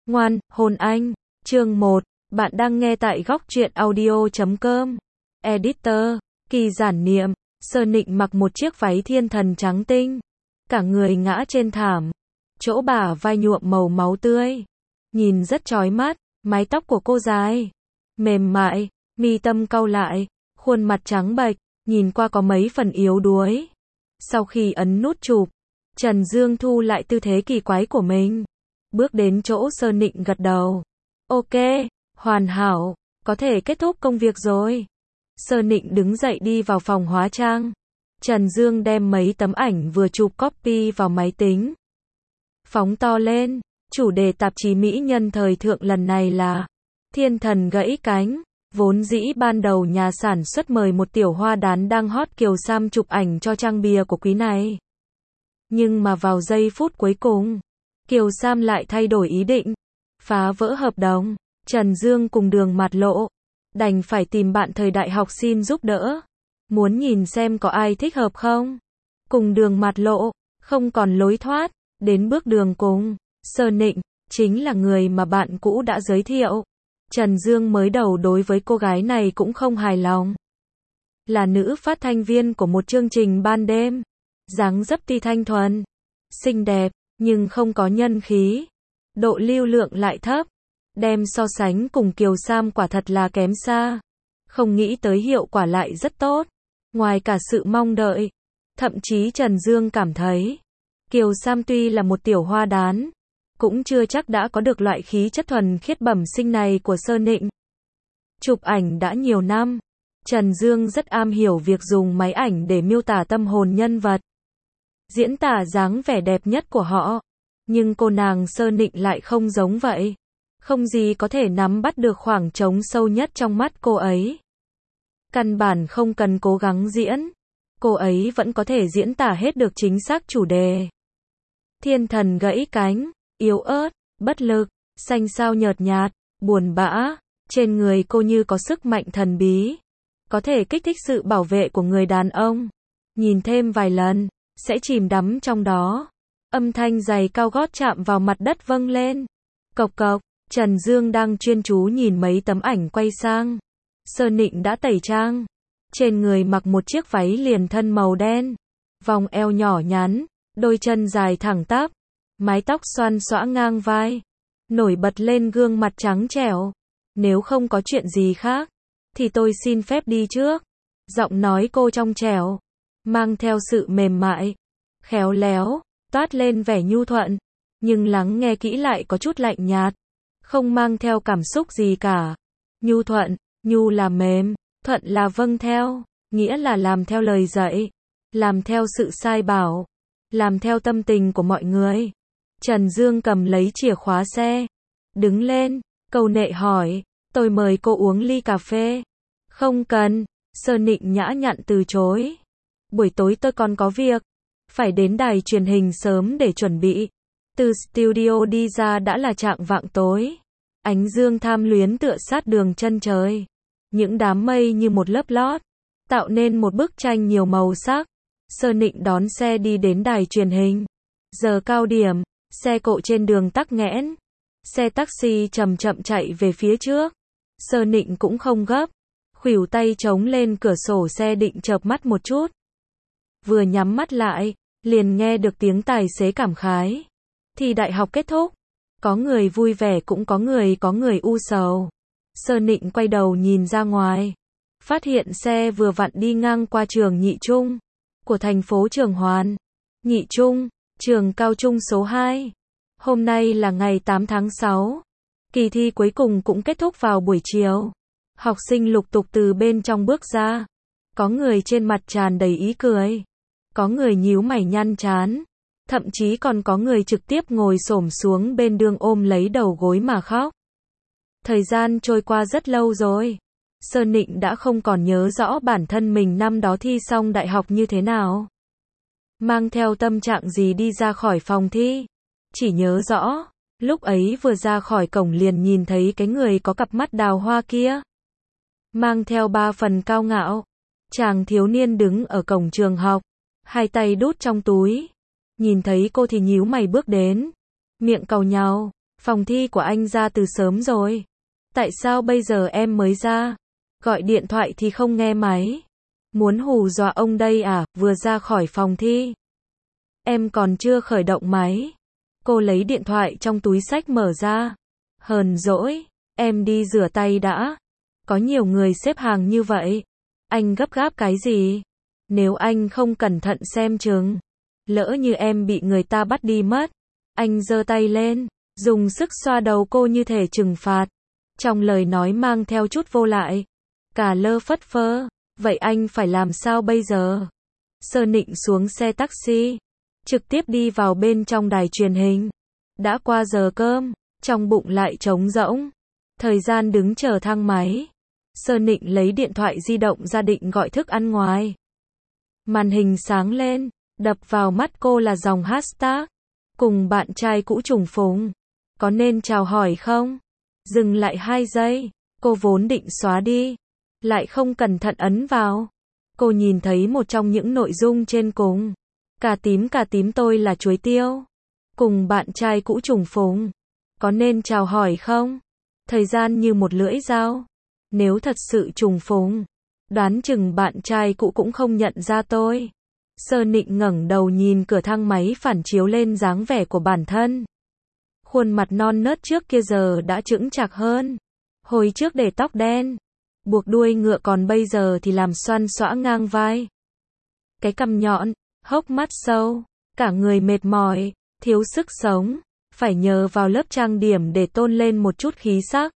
Ngoan, hôn anh. Chương 1. Bạn đang nghe tại góc truyện audio.com. Editor. Kỳ giản niệm. Sơ Nịnh mặc một chiếc váy thiên thần trắng tinh. Cả người ngã trên thảm. Chỗ bả vai nhuộm màu máu tươi. Nhìn rất chói mắt. Mái tóc của cô dài, mềm mại, mi tâm cau lại, khuôn mặt trắng bệch, nhìn qua có mấy phần yếu đuối. Sau khi ấn nút chụp, Trần Dương thu lại tư thế kỳ quái của mình. Bước đến chỗ Sơ Nịnh gật đầu. Ok, hoàn hảo, có thể kết thúc công việc rồi. Sơ Nịnh đứng dậy đi vào phòng hóa trang. Trần Dương đem mấy tấm ảnh vừa chụp copy vào máy tính. Phóng to lên. Chủ đề tạp chí mỹ nhân thời thượng lần này là Thiên thần gãy cánh. Vốn dĩ ban đầu nhà sản xuất mời một tiểu hoa đán đang hot Kiều Sam chụp ảnh cho trang bìa của quý này. Nhưng mà vào giây phút cuối cùng, Kiều Sam lại thay đổi ý định, phá vỡ hợp đồng. Trần Dương cùng Đường Mạt Lộ đành phải tìm bạn thời đại học xin giúp đỡ. Muốn nhìn xem có ai thích hợp không? Cùng Đường Mạt Lộ không còn lối thoát, đến bước đường cùng. Sơ Nịnh chính là người mà bạn cũ đã giới thiệu. Trần Dương mới đầu đối với cô gái này cũng không hài lòng. Là nữ phát thanh viên của một chương trình ban đêm. Dáng dấp tuy thanh thuần, xinh đẹp, nhưng không có nhân khí. Độ lưu lượng lại thấp. Đem so sánh cùng Kiều Sam quả thật là kém xa. Không nghĩ tới hiệu quả lại rất tốt. Ngoài cả sự mong đợi. Thậm chí Trần Dương cảm thấy Kiều Sam tuy là một tiểu hoa đán, cũng chưa chắc đã có được loại khí chất thuần khiết bẩm sinh này của Sơ Nịnh. Chụp ảnh đã nhiều năm, Trần Dương rất am hiểu việc dùng máy ảnh để miêu tả tâm hồn nhân vật, diễn tả dáng vẻ đẹp nhất của họ. Nhưng cô nàng Sơ Nịnh lại không giống vậy. Không gì có thể nắm bắt được khoảng trống sâu nhất trong mắt cô ấy. Căn bản không cần cố gắng diễn, cô ấy vẫn có thể diễn tả hết được chính xác chủ đề. Thiên thần gãy cánh, yếu ớt, bất lực, xanh xao nhợt nhạt, buồn bã, trên người cô như có sức mạnh thần bí, có thể kích thích sự bảo vệ của người đàn ông. Nhìn thêm vài lần, sẽ chìm đắm trong đó. Âm thanh giày cao gót chạm vào mặt đất vâng lên. Cộc cộc, Trần Dương đang chuyên chú nhìn mấy tấm ảnh quay sang. Sơ Nịnh đã tẩy trang. Trên người mặc một chiếc váy liền thân màu đen. Vòng eo nhỏ nhắn, đôi chân dài thẳng tắp. Mái tóc xoăn xõa ngang vai. Nổi bật lên gương mặt trắng trẻo. Nếu không có chuyện gì khác, thì tôi xin phép đi trước. Giọng nói cô trong trẻo, mang theo sự mềm mại, khéo léo, toát lên vẻ nhu thuận. Nhưng lắng nghe kỹ lại có chút lạnh nhạt. Không mang theo cảm xúc gì cả. Nhu thuận, nhu là mềm, thuận là vâng theo, nghĩa là làm theo lời dạy, làm theo sự sai bảo, làm theo tâm tình của mọi người. Trần Dương cầm lấy chìa khóa xe, đứng lên, câu nệ hỏi, tôi mời cô uống ly cà phê. Không cần, Sơ Nịnh nhã nhặn từ chối. Buổi tối tôi còn có việc, phải đến đài truyền hình sớm để chuẩn bị. Từ studio đi ra đã là chạng vạng tối. Ánh dương tham luyến tựa sát đường chân trời. Những đám mây như một lớp lót, tạo nên một bức tranh nhiều màu sắc. Sơ Nịnh đón xe đi đến đài truyền hình. Giờ cao điểm, xe cộ trên đường tắc nghẽn. Xe taxi chậm chậm chạy về phía trước. Sơ Nịnh cũng không gấp. Khuỷu tay chống lên cửa sổ xe định chợp mắt một chút. Vừa nhắm mắt lại, liền nghe được tiếng tài xế cảm khái. Thi đại học kết thúc. Có người vui vẻ cũng có người u sầu. Sơ Nịnh quay đầu nhìn ra ngoài. Phát hiện xe vừa vặn đi ngang qua trường Nhị Trung của thành phố Trường Hoàn. Nhị Trung, trường cao trung số 2. Hôm nay là ngày 8 tháng 6. Kỳ thi cuối cùng cũng kết thúc vào buổi chiều. Học sinh lục tục từ bên trong bước ra. Có người trên mặt tràn đầy ý cười. Có người nhíu mày nhăn trán. Thậm chí còn có người trực tiếp ngồi xổm xuống bên đường ôm lấy đầu gối mà khóc. Thời gian trôi qua rất lâu rồi. Sơ Nịnh đã không còn nhớ rõ bản thân mình năm đó thi xong đại học như thế nào. Mang theo tâm trạng gì đi ra khỏi phòng thi. Chỉ nhớ rõ, lúc ấy vừa ra khỏi cổng liền nhìn thấy cái người có cặp mắt đào hoa kia. Mang theo 3 phần cao ngạo. Chàng thiếu niên đứng ở cổng trường học. Hai tay đút trong túi. Nhìn thấy cô thì nhíu mày bước đến. Miệng càu nhàu, Phòng thi của anh ra từ sớm rồi. Tại sao bây giờ em mới ra? Gọi điện thoại thì không nghe máy. Muốn hù dọa ông đây à, vừa ra khỏi phòng thi. Em còn chưa khởi động máy. Cô lấy điện thoại trong túi xách mở ra. Hờn dỗi, em đi rửa tay đã. Có nhiều người xếp hàng như vậy. Anh gấp gáp cái gì? Nếu anh không cẩn thận xem chừng. Lỡ như em bị người ta bắt đi mất. Anh giơ tay lên, dùng sức xoa đầu cô như thể trừng phạt. Trong lời nói mang theo chút vô lại. Cả lơ phất phơ. Vậy anh phải làm sao bây giờ? Sơ Nịnh xuống xe taxi. Trực tiếp đi vào bên trong đài truyền hình. Đã qua giờ cơm. Trong bụng lại trống rỗng. Thời gian đứng chờ thang máy. Sơ Nịnh lấy điện thoại di động ra định gọi thức ăn ngoài. Màn hình sáng lên. Đập vào mắt cô là dòng hashtag. Cùng bạn trai cũ trùng phùng. Có nên chào hỏi không? Dừng lại 2 giây. Cô vốn định xóa đi. Lại không cẩn thận ấn vào. Cô nhìn thấy một trong những nội dung trên cùng. Cà tím tôi là chuối tiêu. Cùng bạn trai cũ trùng phùng. Có nên chào hỏi không? Thời gian như một lưỡi dao. Nếu thật sự trùng phùng. Đoán chừng bạn trai cũ cũng không nhận ra tôi. Sơ Nịnh ngẩng đầu nhìn cửa thang máy phản chiếu lên dáng vẻ của bản thân. Khuôn mặt non nớt trước kia giờ đã chững chạc hơn. Hồi trước để tóc đen. Buộc đuôi ngựa còn bây giờ thì làm xoăn xõa ngang vai. Cái cằm nhọn, hốc mắt sâu, cả người mệt mỏi, thiếu sức sống, phải nhờ vào lớp trang điểm để tôn lên một chút khí sắc.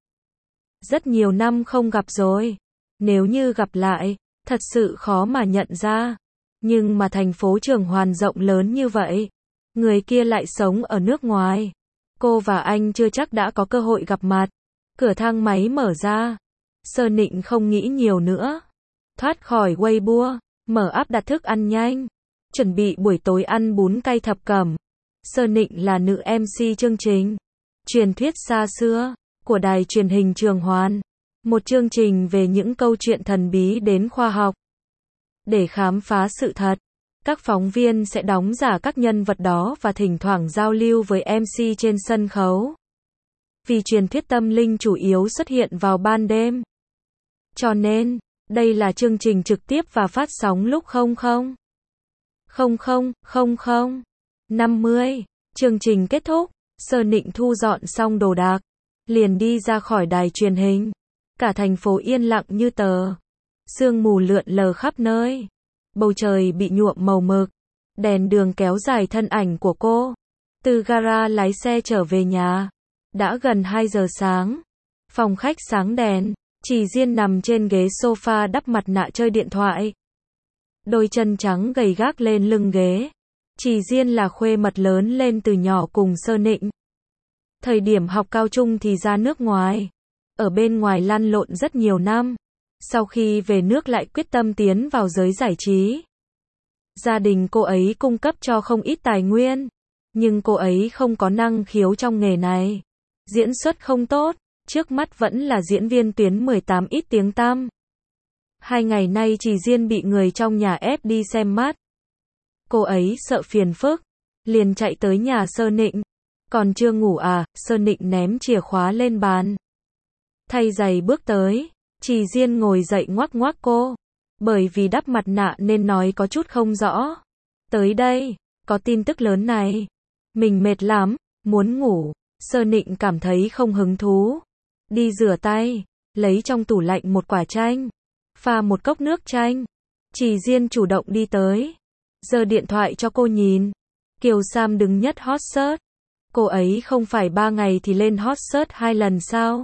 Rất nhiều năm không gặp rồi. Nếu như gặp lại, thật sự khó mà nhận ra. Nhưng mà thành phố Trường Hoàn rộng lớn như vậy. Người kia lại sống ở nước ngoài. Cô và anh chưa chắc đã có cơ hội gặp mặt. Cửa thang máy mở ra. Sơ Nịnh không nghĩ nhiều nữa. Thoát khỏi Weibo, mở app đặt thức ăn nhanh. Chuẩn bị buổi tối ăn bún cay thập cẩm. Sơ Nịnh là nữ MC chương trình Truyền thuyết xa xưa của đài truyền hình Trường Hoàn. Một chương trình về những câu chuyện thần bí đến khoa học. Để khám phá sự thật, các phóng viên sẽ đóng giả các nhân vật đó và thỉnh thoảng giao lưu với MC trên sân khấu. Vì truyền thuyết tâm linh chủ yếu xuất hiện vào ban đêm. Cho nên, đây là chương trình trực tiếp và phát sóng lúc 00:00:50. Chương trình kết thúc, Sơ Nịnh thu dọn xong đồ đạc, liền đi ra khỏi đài truyền hình. Cả thành phố yên lặng như tờ. Sương mù lượn lờ khắp nơi. Bầu trời bị nhuộm màu mực. Đèn đường kéo dài thân ảnh của cô. Từ gara lái xe trở về nhà. Đã gần 2 giờ sáng. Phòng khách sáng đèn. Chỉ Diên nằm trên ghế sofa đắp mặt nạ chơi điện thoại. Đôi chân trắng gầy gác lên lưng ghế. Chỉ Diên là khuê mật lớn lên từ nhỏ cùng Sơ Nịnh. Thời điểm học cao trung thì ra nước ngoài. Ở bên ngoài lăn lộn rất nhiều năm. Sau khi về nước lại quyết tâm tiến vào giới giải trí. Gia đình cô ấy cung cấp cho không ít tài nguyên. Nhưng cô ấy không có năng khiếu trong nghề này. Diễn xuất không tốt. Trước mắt vẫn là diễn viên tuyến 18 ít tiếng tăm. 2 ngày nay Chỉ Diên bị người trong nhà ép đi xem mắt. Cô ấy sợ phiền phức. Liền chạy tới nhà Sơ Nịnh. Còn chưa ngủ à? Sơ Nịnh ném chìa khóa lên bàn. Thay giày bước tới. Chỉ Diên ngồi dậy ngoắc ngoắc cô. Bởi vì đắp mặt nạ nên nói có chút không rõ. Tới đây, có tin tức lớn này. Mình mệt lắm, muốn ngủ. Sơ Nịnh cảm thấy không hứng thú. Đi rửa tay, lấy trong tủ lạnh một quả chanh. Pha một cốc nước chanh. Chỉ Diên chủ động đi tới. Giơ điện thoại cho cô nhìn. Kiều Sam đứng nhất hot search. Cô ấy không phải 3 ngày thì lên hot search 2 lần sao?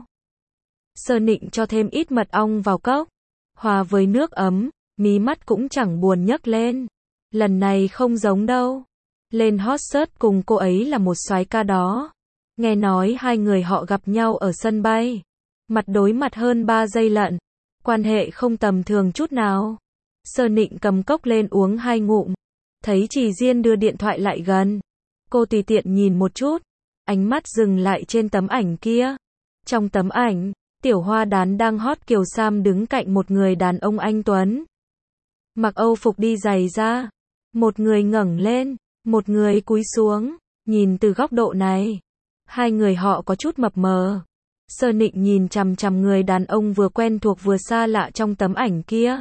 Sơ Nịnh cho thêm ít mật ong vào cốc. Hòa với nước ấm, mí mắt cũng chẳng buồn nhấc lên. Lần này không giống đâu. Lên hot search cùng cô ấy là một soái ca đó. Nghe nói 2 người họ gặp nhau ở sân bay. Mặt đối mặt hơn 3 giây lận. Quan hệ không tầm thường chút nào. Sơ Nịnh cầm cốc lên uống 2 ngụm. Thấy Chỉ Diên đưa điện thoại lại gần. Cô tùy tiện nhìn một chút. Ánh mắt dừng lại trên tấm ảnh kia. Trong tấm ảnh, Tiểu Hoa Đán đang hot Kiều Sam đứng cạnh một người đàn ông anh tuấn. Mặc Âu phục đi giày da. Một người ngẩng lên, một người cúi xuống. Nhìn từ góc độ này, Hai người họ có chút mập mờ. Sơ Nịnh nhìn chằm chằm người đàn ông vừa quen thuộc vừa xa lạ trong tấm ảnh kia.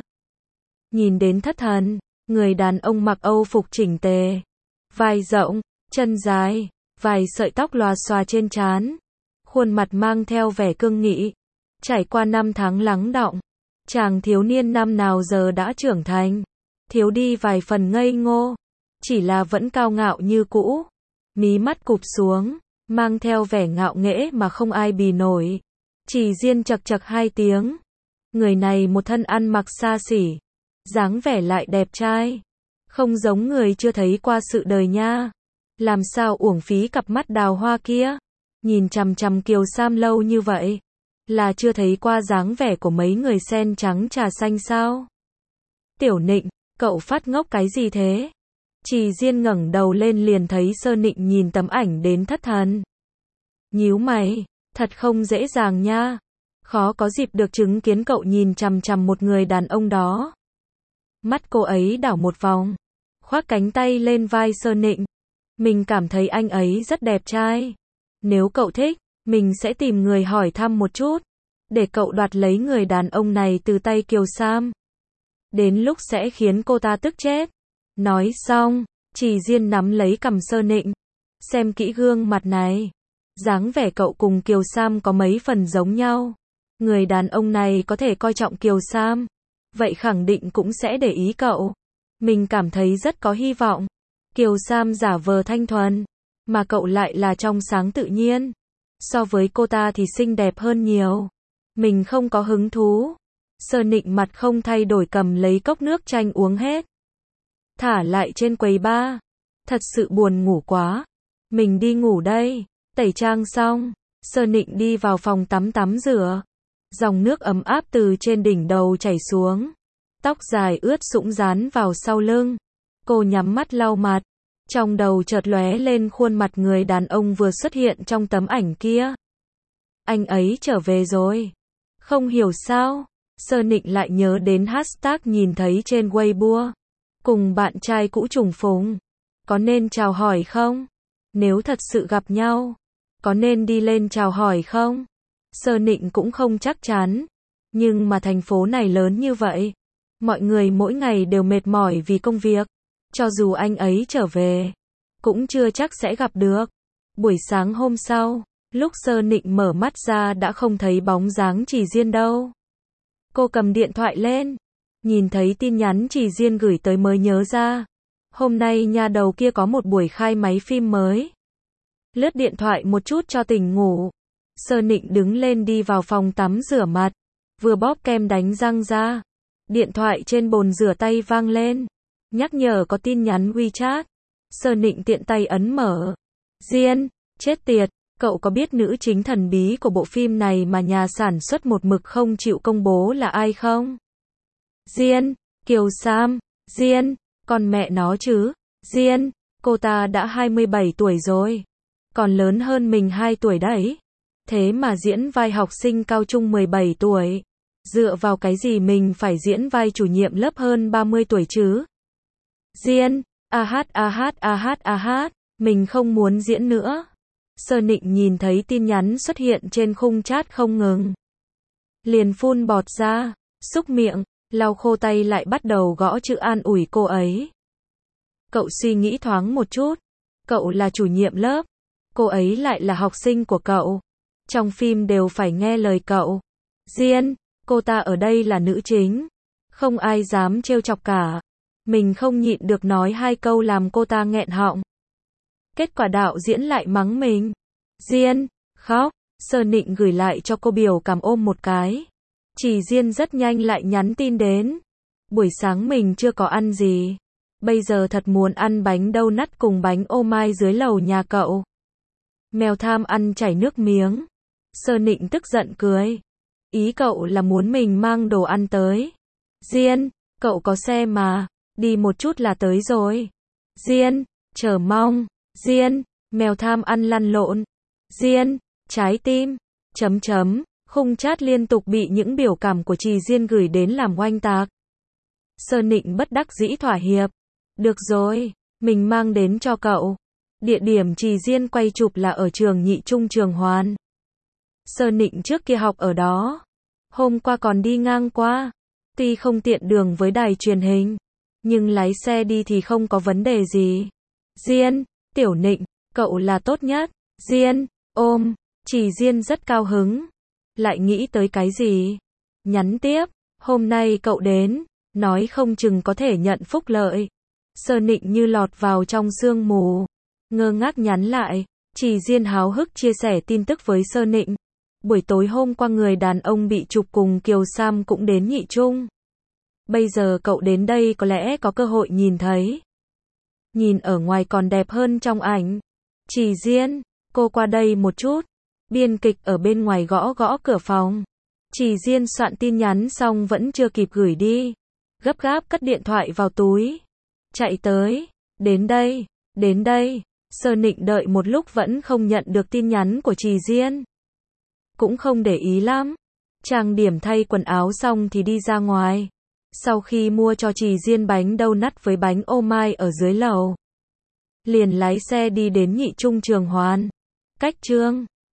Nhìn đến thất thần, người đàn ông mặc Âu phục chỉnh tề, vai rộng, chân dài, vài sợi tóc lòa xòa trên trán, khuôn mặt mang theo vẻ cương nghị. Trải qua 5 tháng lắng đọng, chàng thiếu niên năm nào giờ đã trưởng thành, thiếu đi vài phần ngây ngô, chỉ là vẫn cao ngạo như cũ, mí mắt cụp xuống, mang theo vẻ ngạo nghễ mà không ai bì nổi. Chỉ Diên chậc chậc 2 tiếng. Người này một thân ăn mặc xa xỉ, dáng vẻ lại đẹp trai, không giống người chưa thấy qua sự đời nha. Làm sao uổng phí cặp mắt đào hoa kia, nhìn chằm chằm Kiều Sam lâu như vậy, là chưa thấy qua dáng vẻ của mấy người sen trắng trà xanh sao? Tiểu Nịnh, cậu phát ngốc cái gì thế? Chỉ Diên ngẩng đầu lên liền thấy Sơ Nịnh nhìn tấm ảnh đến thất thần. Nhíu mày, thật không dễ dàng nha. Khó có dịp được chứng kiến cậu nhìn chằm chằm một người đàn ông đó. Mắt cô ấy đảo một vòng, khoác cánh tay lên vai Sơ Nịnh. Mình cảm thấy anh ấy rất đẹp trai. Nếu cậu thích, mình sẽ tìm người hỏi thăm một chút, để cậu đoạt lấy người đàn ông này từ tay Kiều Sam. Đến lúc sẽ khiến cô ta tức chết. Nói xong, Chỉ Diên nắm lấy cằm Sơ Nịnh. Xem kỹ gương mặt này. Dáng vẻ cậu cùng Kiều Sam có mấy phần giống nhau. Người đàn ông này có thể coi trọng Kiều Sam, vậy khẳng định cũng sẽ để ý cậu. Mình cảm thấy rất có hy vọng. Kiều Sam giả vờ thanh thuần, mà cậu lại là trong sáng tự nhiên. So với cô ta thì xinh đẹp hơn nhiều. Mình không có hứng thú. Sơ Nịnh mặt không thay đổi cầm lấy cốc nước chanh uống hết. Thả lại trên quầy bar. Thật sự buồn ngủ quá. Mình đi ngủ đây. Tẩy trang xong, Sơ Nịnh đi vào phòng tắm rửa. Dòng nước ấm áp từ trên đỉnh đầu chảy xuống. Tóc dài ướt sũng dán vào sau lưng. Cô nhắm mắt lau mặt. Trong đầu chợt lóe lên khuôn mặt người đàn ông vừa xuất hiện trong tấm ảnh kia. Anh ấy trở về rồi. Không hiểu sao, Sơ Nịnh lại nhớ đến hashtag nhìn thấy trên Weibo. Cùng bạn trai cũ trùng phùng. Có nên chào hỏi không? Nếu thật sự gặp nhau, có nên đi lên chào hỏi không? Sơ Nịnh cũng không chắc chắn. Nhưng mà thành phố này lớn như vậy, mọi người mỗi ngày đều mệt mỏi vì công việc. Cho dù anh ấy trở về, cũng chưa chắc sẽ gặp được. Buổi sáng hôm sau, lúc Sơ Nịnh mở mắt ra đã không thấy bóng dáng Chỉ Diên đâu. Cô cầm điện thoại lên, nhìn thấy tin nhắn Chỉ Diên gửi tới mới nhớ ra. Hôm nay nhà đầu kia có một buổi khai máy phim mới. Lướt điện thoại một chút cho tỉnh ngủ. Sơ Nịnh đứng lên đi vào phòng tắm rửa mặt. Vừa bóp kem đánh răng ra. Điện thoại trên bồn rửa tay vang lên. Nhắc nhở có tin nhắn WeChat. Sơ Nịnh tiện tay ấn mở. Diên, chết tiệt, cậu có biết nữ chính thần bí của bộ phim này mà nhà sản xuất một mực không chịu công bố là ai không? Diên, Kiều Sam, Diên, con mẹ nó chứ. Diên, cô ta đã 27 tuổi rồi. Còn lớn hơn mình 2 tuổi đấy. Thế mà diễn vai học sinh cao trung 17 tuổi. Dựa vào cái gì mình phải diễn vai chủ nhiệm lớp hơn 30 tuổi chứ? Diên, mình không muốn diễn nữa. Sơ Nịnh nhìn thấy tin nhắn xuất hiện trên khung chat không ngừng. Liền phun bọt ra, xúc miệng, lau khô tay lại bắt đầu gõ chữ an ủi cô ấy. Cậu suy nghĩ thoáng một chút. Cậu là chủ nhiệm lớp. Cô ấy lại là học sinh của cậu. Trong phim đều phải nghe lời cậu. Diên, cô ta ở đây là nữ chính. Không ai dám trêu chọc cả. Mình không nhịn được nói 2 câu làm cô ta nghẹn họng. Kết quả đạo diễn lại mắng mình. Diên, khóc. Sơ Nịnh gửi lại cho cô biểu cảm ôm một cái. Chỉ Diên rất nhanh lại nhắn tin đến. Buổi sáng mình chưa có ăn gì. Bây giờ thật muốn ăn bánh donut cùng bánh ô mai dưới lầu nhà cậu. Mèo tham ăn chảy nước miếng. Sơ Nịnh tức giận cười. Ý cậu là muốn mình mang đồ ăn tới. Diên, cậu có xe mà. Đi một chút là tới rồi. Diên, chờ mong. Diên, mèo tham ăn lăn lộn. Diên, trái tim. Khung chat liên tục bị những biểu cảm của Chỉ Diên gửi đến làm oanh tạc. Sơ Nịnh bất đắc dĩ thỏa hiệp. Được rồi, mình mang đến cho cậu. Địa điểm Trì Diên quay chụp là ở trường Nhị Trung Trường Hoàn. Sơ Nịnh trước kia học ở đó. Hôm qua còn đi ngang qua. Tuy không tiện đường với đài truyền hình, nhưng lái xe đi thì không có vấn đề gì. Diên, Tiểu Nịnh, cậu là tốt nhất. Diên, ôm. Trì Diên rất cao hứng. Lại nghĩ tới cái gì? Nhắn tiếp. Hôm nay cậu đến, nói không chừng có thể nhận phúc lợi. Sơ Nịnh như lọt vào trong sương mù. Ngơ ngác nhắn lại. Trì Diên háo hức chia sẻ tin tức với Sơ Nịnh. Buổi tối hôm qua người đàn ông bị chụp cùng Kiều Sam cũng đến Nhị Trung. Bây giờ cậu đến đây có lẽ có cơ hội nhìn thấy. Nhìn ở ngoài còn đẹp hơn trong ảnh. Trì Diên, cô qua đây một chút. Biên kịch ở bên ngoài gõ gõ cửa phòng. Trì Diên soạn tin nhắn xong vẫn chưa kịp gửi đi. Gấp gáp cất điện thoại vào túi. Chạy tới. Đến đây. Đến đây. Sơ Nịnh đợi một lúc vẫn không nhận được tin nhắn của Trì Diên. Cũng không để ý lắm. Trang điểm thay quần áo xong thì đi ra ngoài. Sau khi mua cho Trì Diên bánh donut với bánh ô mai ở dưới lầu, liền lái xe đi đến Nhị Trung Trường Hoàn. Cách Trương